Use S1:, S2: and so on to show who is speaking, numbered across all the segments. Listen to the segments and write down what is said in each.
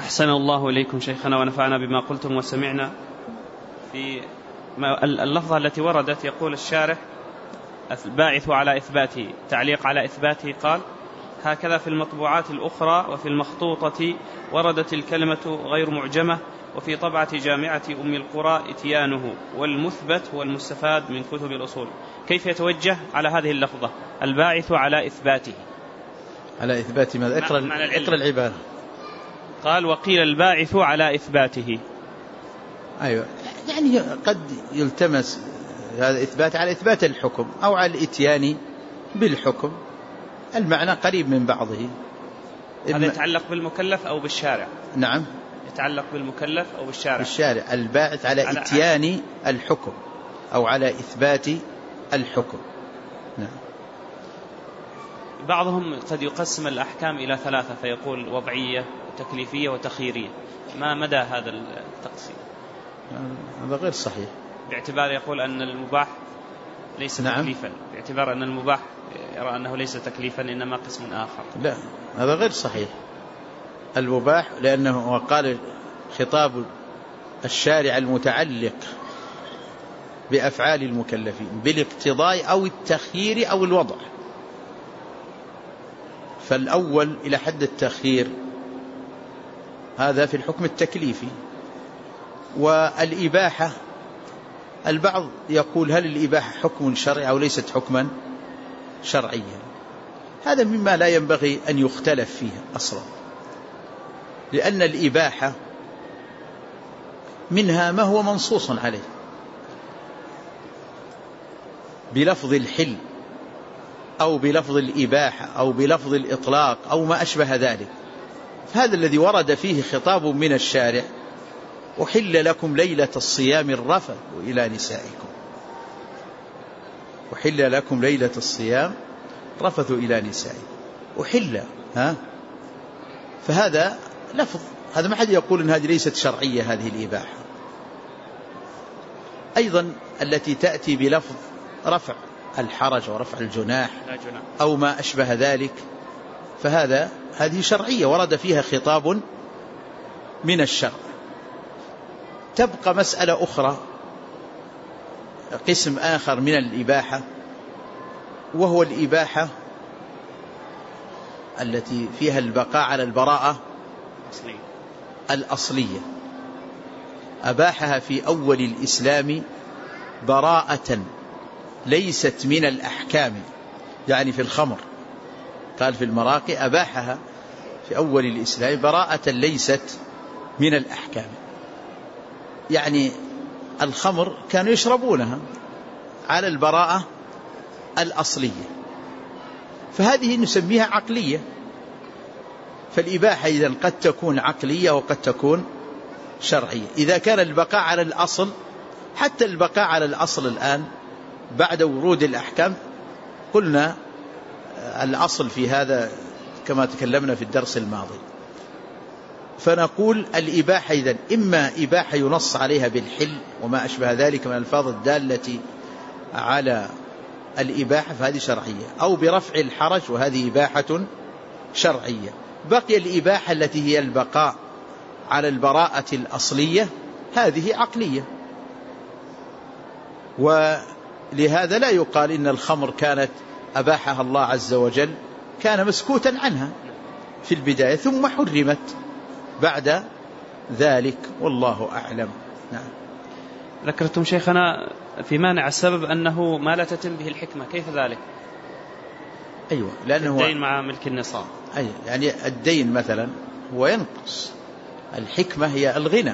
S1: أحسن الله إليكم شيخنا ونفعنا بما قلتم وسمعنا. في اللفظة التي وردت يقول الشارح الباعث على إثباته، تعليق على إثباته، قال هكذا في المطبوعات الأخرى وفي المخطوطة وردت الكلمة غير معجمة، وفي طبعة جامعة أم القرى إتيانه، والمثبت هو المستفاد من كتب الأصول. كيف يتوجه على هذه اللفظة الباعث على إثباته؟
S2: على إثبات ماذا؟ اقرأ العبارة.
S1: قال وقيل الباعث على إثباته.
S2: أيوة، يعني قد يلتمس هذا إثبات على إثبات الحكم أو على الإتيان بالحكم، المعنى قريب من بعضه.
S1: هذا يتعلق بالمكلف أو بالشارع؟
S2: نعم،
S1: يتعلق بالمكلف أو بالشارع.
S2: بالشارع، الباعث على إتيان الحكم أو على إثبات الحكم. نعم.
S1: بعضهم قد يقسم الأحكام إلى ثلاثة فيقول وضعية وتكليفية وتخييرية، ما مدى هذا التقسيم؟
S2: هذا غير صحيح،
S1: باعتبار يقول أن المباح ليس تكليفا، باعتبار أن المباح يرى أنه ليس تكليفا إنما قسم آخر.
S2: لا، هذا غير صحيح. المباح لأنه قال خطاب الشارع المتعلق بأفعال المكلفين بالاقتضاء أو التخيير أو الوضع، فالأول إلى حد التخيير هذا في الحكم التكليفي. والإباحة البعض يقول هل الإباحة حكم شرعي أو ليست حكما شرعيا؟ هذا مما لا ينبغي أن يختلف فيه أصلا، لأن الإباحة منها ما هو منصوص عليه بلفظ الحل أو بلفظ الإباحة أو بلفظ الإطلاق أو ما أشبه ذلك. فهذا الذي ورد فيه خطاب من الشارع أحل لكم ليلة الصيام الرفث إلى نسائكم، أحل لكم ليلة الصيام رفث إلى نسائكم، أحل فهذا لفظ، هذا ما حد يقول أن هذه ليست شرعية هذه الإباحة. أيضا التي تأتي بلفظ رفع الحرج ورفع الجناح أو ما أشبه ذلك، هذه شرعية ورد فيها خطاب من الشرع. تبقى مسألة أخرى، قسم آخر من الإباحة، وهو الإباحة التي فيها البقاء على البراءة الأصلية. أباحها في أول الإسلام براءة ليست من الأحكام، يعني في الخمر قال في المراقي أباحها في أول الإسلام براءة ليست من الأحكام، يعني الخمر كانوا يشربونها على البراءة الأصلية، فهذه نسميها عقلية. فالإباحة إذن قد تكون عقلية وقد تكون شرعية إذا كان البقاء على الأصل. حتى البقاء على الأصل الآن بعد ورود الأحكام قلنا الأصل في هذا كما تكلمنا في الدرس الماضي. فنقول الإباحة إذن إما إباحة ينص عليها بالحل وما أشبه ذلك من الفاظ الدالة على الإباحة فهذه شرعية، أو برفع الحرج وهذه إباحة شرعية. بقي الإباحة التي هي البقاء على البراءة الأصلية، هذه عقلية. ولهذا لا يقال إن الخمر كانت أباحها الله عز وجل، كان مسكوتا عنها في البداية ثم حرمت بعد ذلك، والله أعلم. نعم.
S1: ذكرتم شيخنا في مانع السبب أنه ما لا تتم به الحكمة، كيف ذلك؟
S2: أيوة، لأنه
S1: الدين مع ملك النصاب.
S2: أيوة، يعني الدين مثلا هو ينقص، الحكمة هي الغنى،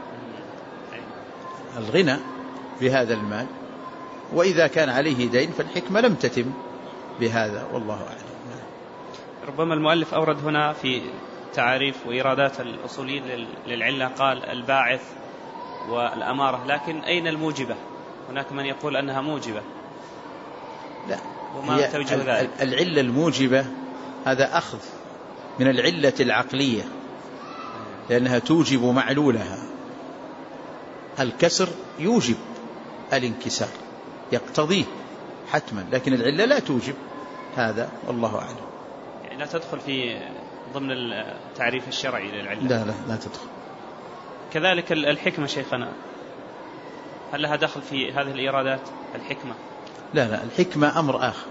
S2: الغنى بهذا المال، وإذا كان عليه دين فالحكمة لم تتم بهذا، والله أعلم.
S1: ربما المؤلف أورد هنا في تعريف وإيرادات الأصوليين للعلة قال الباعث والأمارة، لكن أين الموجبة؟ هناك من يقول أنها موجبة.
S2: لا،
S1: وما توجه ذلك؟
S2: العلة الموجبة هذا أخذ من العلة العقلية، لأنها توجب معلولها. الكسر يوجب الانكسار، يقتضيه حتما، لكن العلة لا توجب هذا، والله أعلم.
S1: يعني لا تدخل في ضمن التعريف الشرعي للعلة؟
S2: لا تدخل.
S1: كذلك الحكمة شيخنا، هل لها دخل في هذه الإيرادات الحكمة؟
S2: لا الحكمة أمر آخر،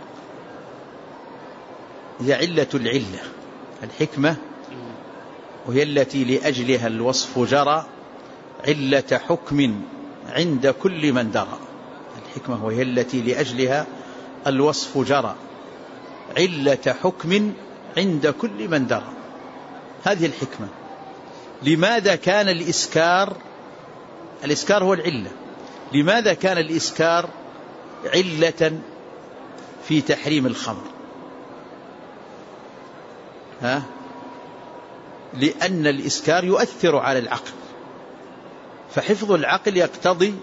S2: هي علة العلة. الحكمة وهي التي لأجلها الوصف جرى علة حكم عند كل من درى. الحكمة وهي التي لأجلها الوصف جرى علة حكم عند كل من درى. هذه الحكمة. لماذا كان الإسكار هو العلة، لماذا كان الإسكار علة في تحريم الخمر؟ لأن الإسكار يؤثر على العقل، فحفظ العقل يقتضي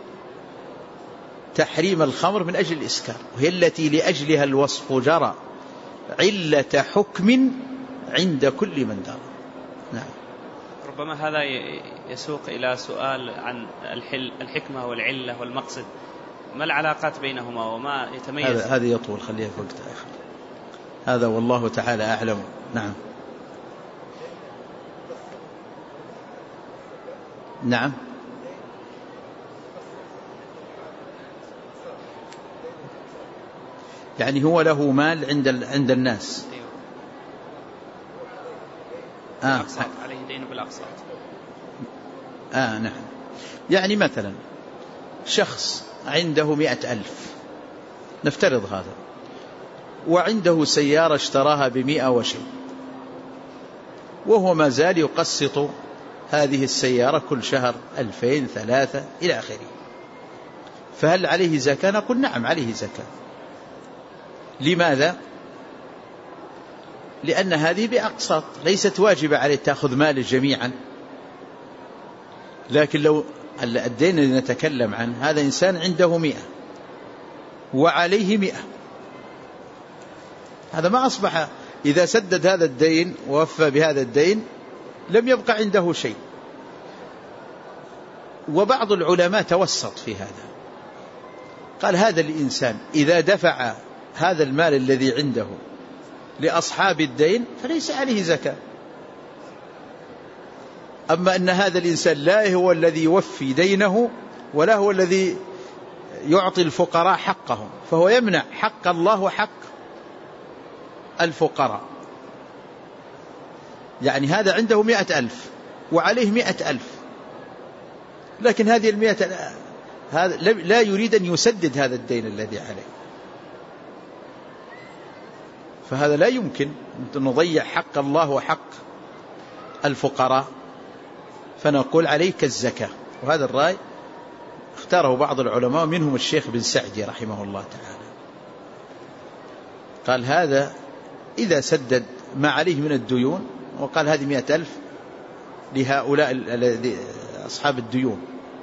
S2: تحريم الخمر من أجل الإسكار، وهي التي لأجلها الوصف جرى علة حكم عند كل من درى. نعم.
S1: ربما هذا يسوق إلى سؤال عن الحكمة والعلة والمقصد، ما العلاقات بينهما وما يتميز؟
S2: هذا يطول، خليها في وقت آخر. هذا والله تعالى أعلم. نعم. نعم. يعني هو له مال عند الناس.
S1: عليه دين بالأقساط.
S2: نعم. يعني مثلا شخص عنده 100,000، نفترض هذا، وعنده سيارة اشتراها ب100 وشيء، وهو ما زال يقسط هذه السيارة كل شهر 2000 3 إلى آخره. فهل عليه زكاة؟ نقول نعم عليه زكاة. لماذا؟ لأن هذه بأقساط، ليست واجبة عليه تأخذ ماله جميعا. لكن لو الدين الذي نتكلم عنه، هذا إنسان عنده 100 وعليه 100، هذا ما أصبح إذا سدد هذا الدين ووفى بهذا الدين لم يبقى عنده شيء. وبعض العلماء توسط في هذا، قال هذا الإنسان إذا دفع هذا المال الذي عنده لأصحاب الدين فليس عليه زكاة. أما أن هذا الإنسان لا هو الذي يوفي دينه ولا هو الذي يعطي الفقراء حقهم، فهو يمنع حق الله وحق الفقراء. يعني هذا عنده 100,000 وعليه 100,000، لكن هذه 100 هذا لا يريد أن يسدد هذا الدين الذي عليه، فهذا لا يمكن أن نضيع حق الله وحق الفقراء، فنقول عليك الزكاة. وهذا الرأي اختاره بعض العلماء، منهم الشيخ بن سعدي رحمه الله تعالى، قال هذا إذا سدد ما عليه من الديون، وقال هذه 100,000 لهؤلاء أصحاب الديون.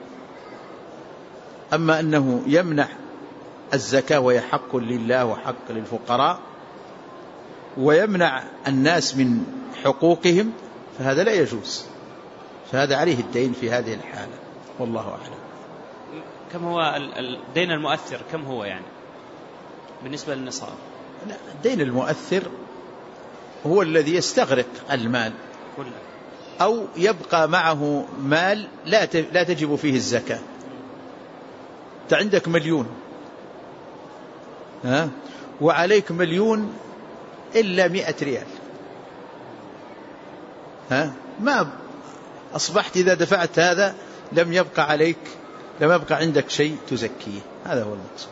S2: أما أنه يمنع الزكاة وهي حق لله وحق للفقراء، ويمنع الناس من حقوقهم، فهذا لا يجوز، فهذا عليه الدين في هذه الحالة، والله أعلم.
S1: كم هو الدين المؤثر؟ كم هو يعني بالنسبة للنصاب؟
S2: الدين المؤثر هو الذي يستغرق المال
S1: كله،
S2: أو يبقى معه مال لا تجب فيه الزكاة. أنت عندك 1,000,000 وعليك 1,000,000 إلا 100 ريال، ما أصبحت إذا دفعت هذا لم يبقى عندك شيء تزكيه. هذا هو المقصود.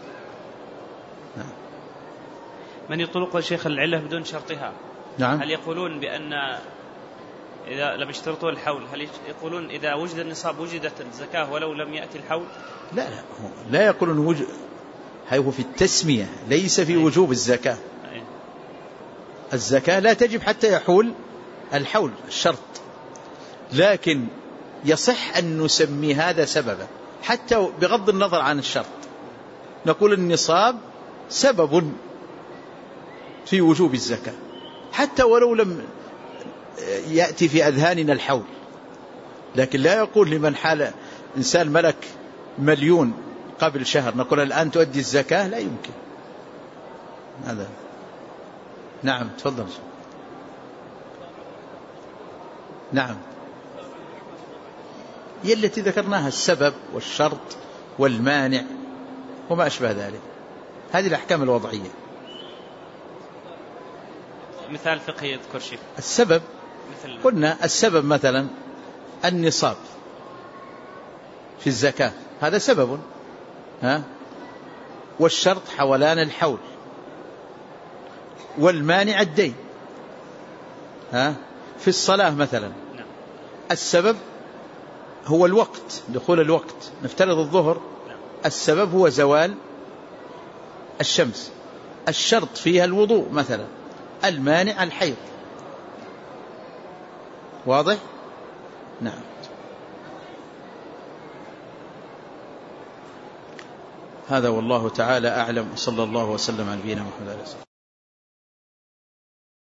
S1: من يطلق شيخ العلة بدون شرطها؟
S2: نعم.
S1: هل يقولون بأن إذا لم يشترطوا الحول، هل يقولون إذا وجد النصاب وجدت الزكاة ولو لم يأتي الحول؟
S2: لا يقولون هو في التسمية، ليس في وجوب الزكاة. الزكاة لا تجب حتى يحول الحول، الشرط. لكن يصح أن نسمي هذا سببا حتى بغض النظر عن الشرط، نقول النصاب سبب في وجوب الزكاة حتى ولو لم يأتي في أذهاننا الحول. لكن لا يقول لمن حال إنسان ملك 1,000,000 قبل شهر نقول الآن تؤدي الزكاة، لا يمكن هذا. نعم تفضل. نعم، هي التي ذكرناها، السبب والشرط والمانع وما أشبه ذلك، هذه الأحكام الوضعية.
S1: مثال فقهي يذكر شيء.
S2: السبب قلنا السبب مثلا النصاب في الزكاة، هذا سبب، والشرط حولان الحول، والمانع الدين. في الصلاة مثلا السبب هو الوقت، دخول الوقت، نفترض الظهر، السبب هو زوال الشمس، الشرط فيها الوضوء مثلا، المانع الحيض. واضح؟ نعم. هذا والله تعالى أعلم، صلى الله وسلم على نبينا محمد.